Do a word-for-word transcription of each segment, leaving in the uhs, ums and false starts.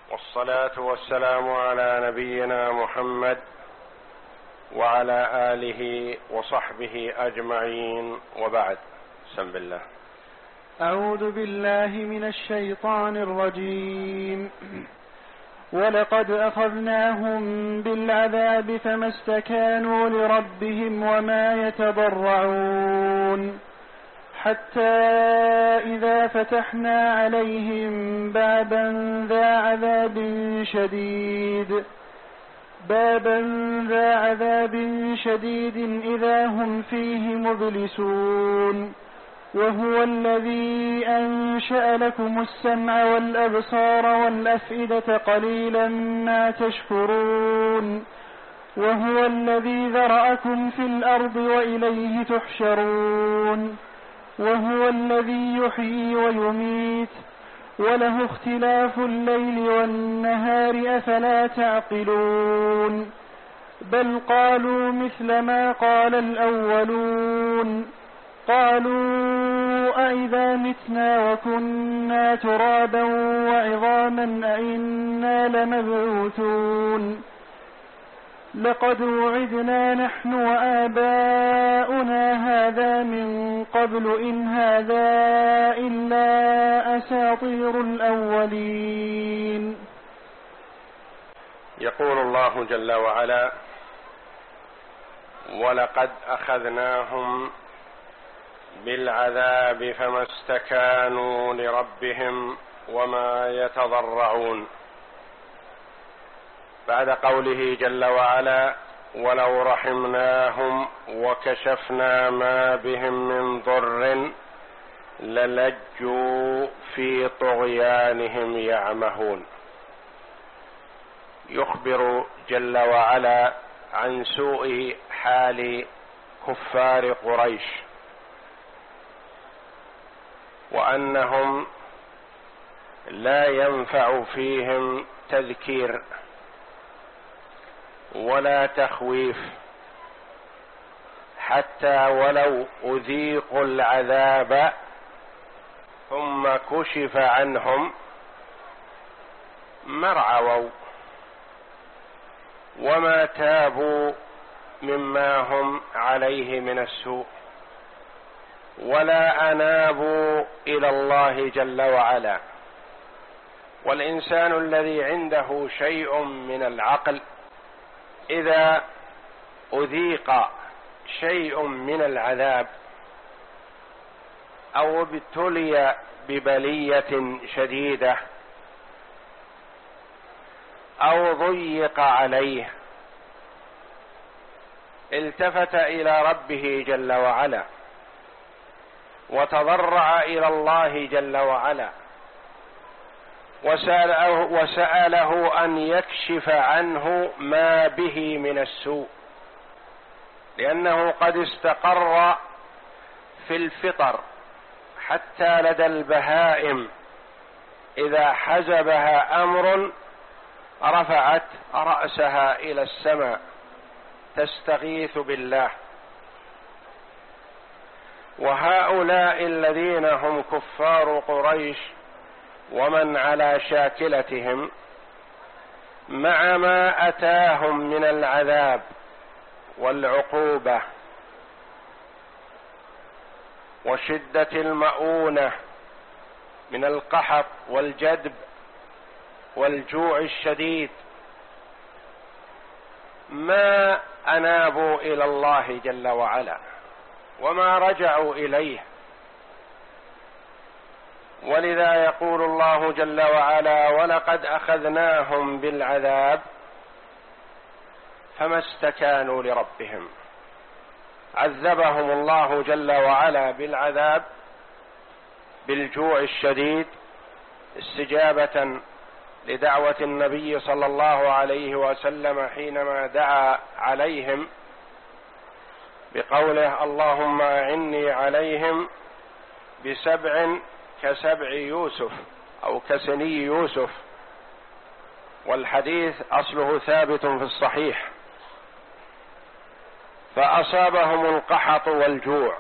والصلاة والسلام على نبينا محمد وعلى آله وصحبه أجمعين، وبعد. بسم الله. أعوذ بالله من الشيطان الرجيم. ولقد أخذناهم بالعذاب فما استكانوا لربهم وما يتضرعون، حتى إذا فتحنا عليهم بابا ذا عذاب شديد بابا ذا عذاب شديد إذا هم فيه مبلسون، وهو الذي أنشأ لكم السمع والأبصار والأفئدة قليلا ما تشكرون، وهو الذي ذرأكم في الأرض وإليه تحشرون، وهو الذي يحيي ويميت وله اختلاف الليل والنهار أفلا تعقلون. بل قالوا مثل ما قال الأولون، قالوا أئذا متنا وكنا ترابا وعظاما أئنا لمبعوثون، لقد وعدنا نحن وآباؤنا هذا من قبل إن هذا إلا أساطير الأولين. يقول الله جل وعلا: ولقد أخذناهم بالعذاب فما استكانوا لربهم وما يتضرعون. بعد قوله جل وعلا: ولو رحمناهم وكشفنا ما بهم من ضر للجوا في طغيانهم يعمهون، يخبر جل وعلا عن سوء حال كفار قريش، وأنهم لا ينفع فيهم تذكير ولا تخويف، حتى ولو أذيقوا العذاب ثم كشف عنهم ما رعوا وما تابوا مما هم عليه من السوء، ولا أنابوا إلى الله جل وعلا. والإنسان الذي عنده شيء من العقل إذا أذيق شيء من العذاب أو ابتلي ببلية شديدة أو ضيق عليه التفت إلى ربه جل وعلا وتضرع إلى الله جل وعلا وسأله, وسأله أن يكشف عنه ما به من السوء، لأنه قد استقر في الفطر حتى لدى البهائم إذا حزبها أمر رفعت رأسها إلى السماء تستغيث بالله. وهؤلاء الذين هم كفار قريش ومن على شاكلتهم مع ما أتاهم من العذاب والعقوبة وشدة المؤونة من القحط والجدب والجوع الشديد ما أنابوا إلى الله جل وعلا وما رجعوا إليه. ولذا يقول الله جل وعلا: ولقد أخذناهم بالعذاب فما استكانوا لربهم. عذبهم الله جل وعلا بالعذاب بالجوع الشديد استجابة لدعوة النبي صلى الله عليه وسلم حينما دعا عليهم بقوله: اللهم أعني عليهم بسبع كسبع يوسف أو كسني يوسف. والحديث أصله ثابت في الصحيح. فأصابهم القحط والجوع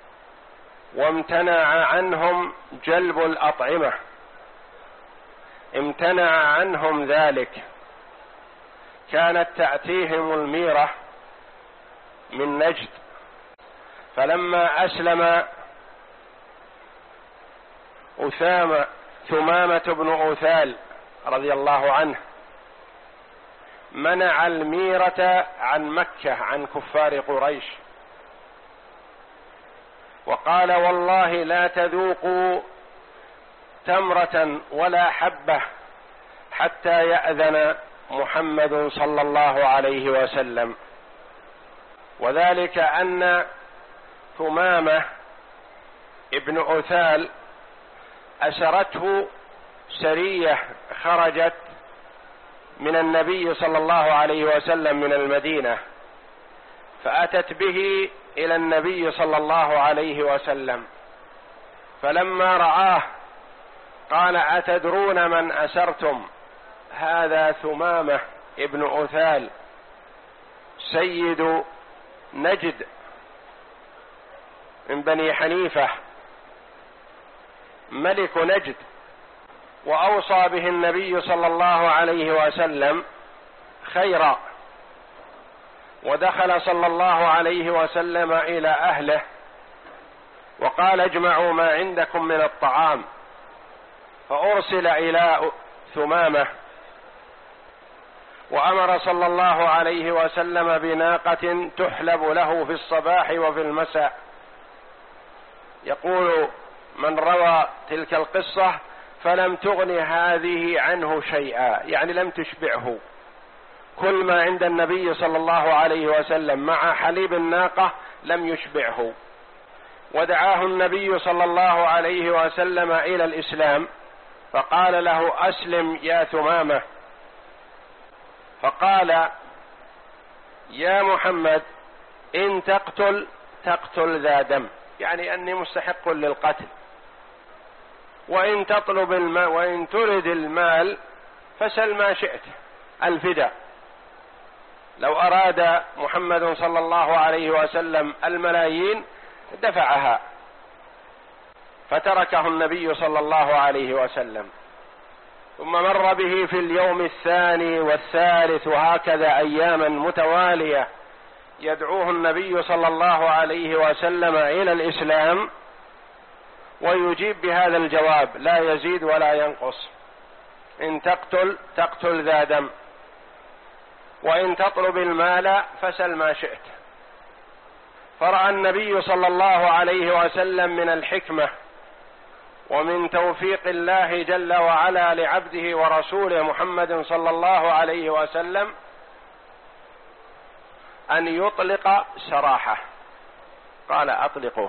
وامتنع عنهم جلب الأطعمة امتنع عنهم ذلك. كانت تأتيهم الميرة من نجد، فلما أسلم أثامة ثمامة بن أوثال رضي الله عنه منع الميرة عن مكة عن كفار قريش، وقال والله لا تذوقوا تمرة ولا حبة حتى يأذن محمد صلى الله عليه وسلم. وذلك أن ثمامة ابن أوثال أسرته سرية خرجت من النبي صلى الله عليه وسلم من المدينة، فأتت به إلى النبي صلى الله عليه وسلم، فلما رآه قال أتدرون من أسرتم؟ هذا ثمامة ابن أوثال سيد نجد من بني حنيفة ملك نجد، وأوصى به النبي صلى الله عليه وسلم خيرا. ودخل صلى الله عليه وسلم إلى أهله وقال اجمعوا ما عندكم من الطعام، فأرسل إلى ثمامة، وأمر صلى الله عليه وسلم بناقة تحلب له في الصباح وفي المساء. يقول من روى تلك القصة فلم تغن هذه عنه شيئا، يعني لم تشبعه، كل ما عند النبي صلى الله عليه وسلم مع حليب الناقة لم يشبعه. ودعاه النبي صلى الله عليه وسلم إلى الإسلام، فقال له أسلم يا ثمامة، فقال يا محمد إن تقتل تقتل ذا دم، يعني أني مستحق للقتل، وإن تطلب المال وإن ترد المال فسل ما شئت الفداء. لو أراد محمد صلى الله عليه وسلم الملايين دفعها، فتركه النبي صلى الله عليه وسلم. ثم مر به في اليوم الثاني والثالث وهكذا أياما متوالية يدعوه النبي صلى الله عليه وسلم إلى الإسلام، ويجيب بهذا الجواب لا يزيد ولا ينقص: إن تقتل تقتل ذا دم، وإن تطلب المال فسل ما شئت. فرأى النبي صلى الله عليه وسلم من الحكمة ومن توفيق الله جل وعلا لعبده ورسوله محمد صلى الله عليه وسلم أن يطلق سراحه، قال أطلقه.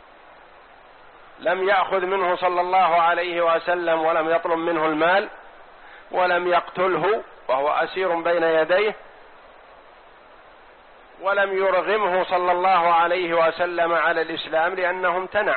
لم يأخذ منه صلى الله عليه وسلم ولم يطلب منه المال ولم يقتله وهو أسير بين يديه، ولم يرغمه صلى الله عليه وسلم على الإسلام لأنه امتنع.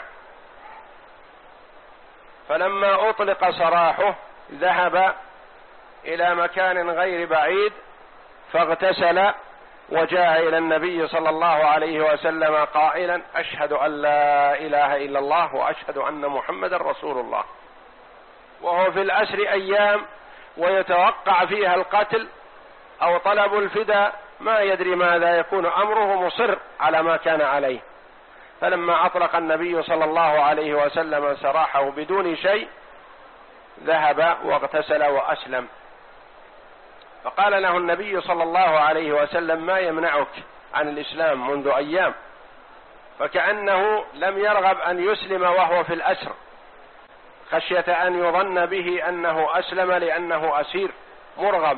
فلما أطلق سراحه ذهب إلى مكان غير بعيد فاغتسل وجاء إلى النبي صلى الله عليه وسلم قائلا: أشهد أن لا إله إلا الله وأشهد أن محمد رسول الله. وهو في الأسر أيام ويتوقع فيها القتل أو طلب الفداء، ما يدري ماذا يكون أمره، مصر على ما كان عليه. فلما أطلق النبي صلى الله عليه وسلم سراحه بدون شيء ذهب واغتسل وأسلم. فقال له النبي صلى الله عليه وسلم: ما يمنعك عن الإسلام منذ أيام؟ فكأنه لم يرغب أن يسلم وهو في الأسر، خشية أن يظن به أنه أسلم لأنه أسير مرغب،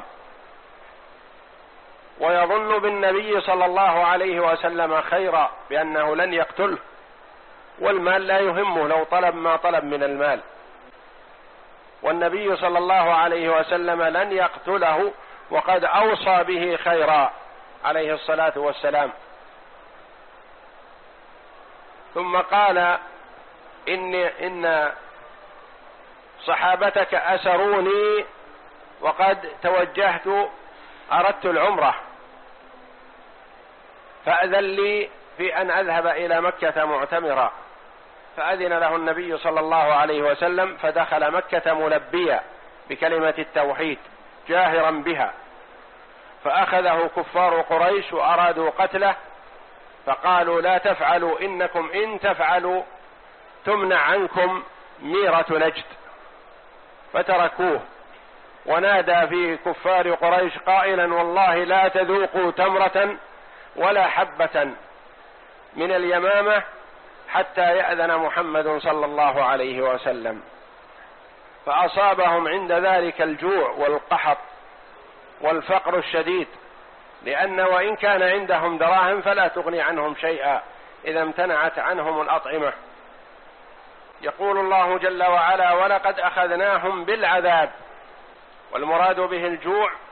ويظن بالنبي صلى الله عليه وسلم خيرا بأنه لن يقتله، والمال لا يهمه لو طلب ما طلب من المال، والنبي صلى الله عليه وسلم لن يقتله وقد أوصى به خيرا عليه الصلاة والسلام. ثم قال: إن, إن صحابتك أسروني وقد توجهت أردت العمرة، فأذن لي في أن أذهب إلى مكة معتمرا. فأذن له النبي صلى الله عليه وسلم فدخل مكة ملبيا بكلمة التوحيد جاهرا بها، فأخذه كفار قريش وأرادوا قتله، فقالوا لا تفعلوا إنكم إن تفعلوا تمنع عنكم ميرة نجد، فتركوه. ونادى في كفار قريش قائلا والله لا تذوقوا تمرة ولا حبة من اليمامة حتى يأذن محمد صلى الله عليه وسلم. فأصابهم عند ذلك الجوع والقحط والفقر الشديد، لأن وإن كان عندهم دراهم فلا تغني عنهم شيئا إذا امتنعت عنهم الأطعمة. يقول الله جل وعلا ولقد أخذناهم بالعذاب، والمراد به الجوع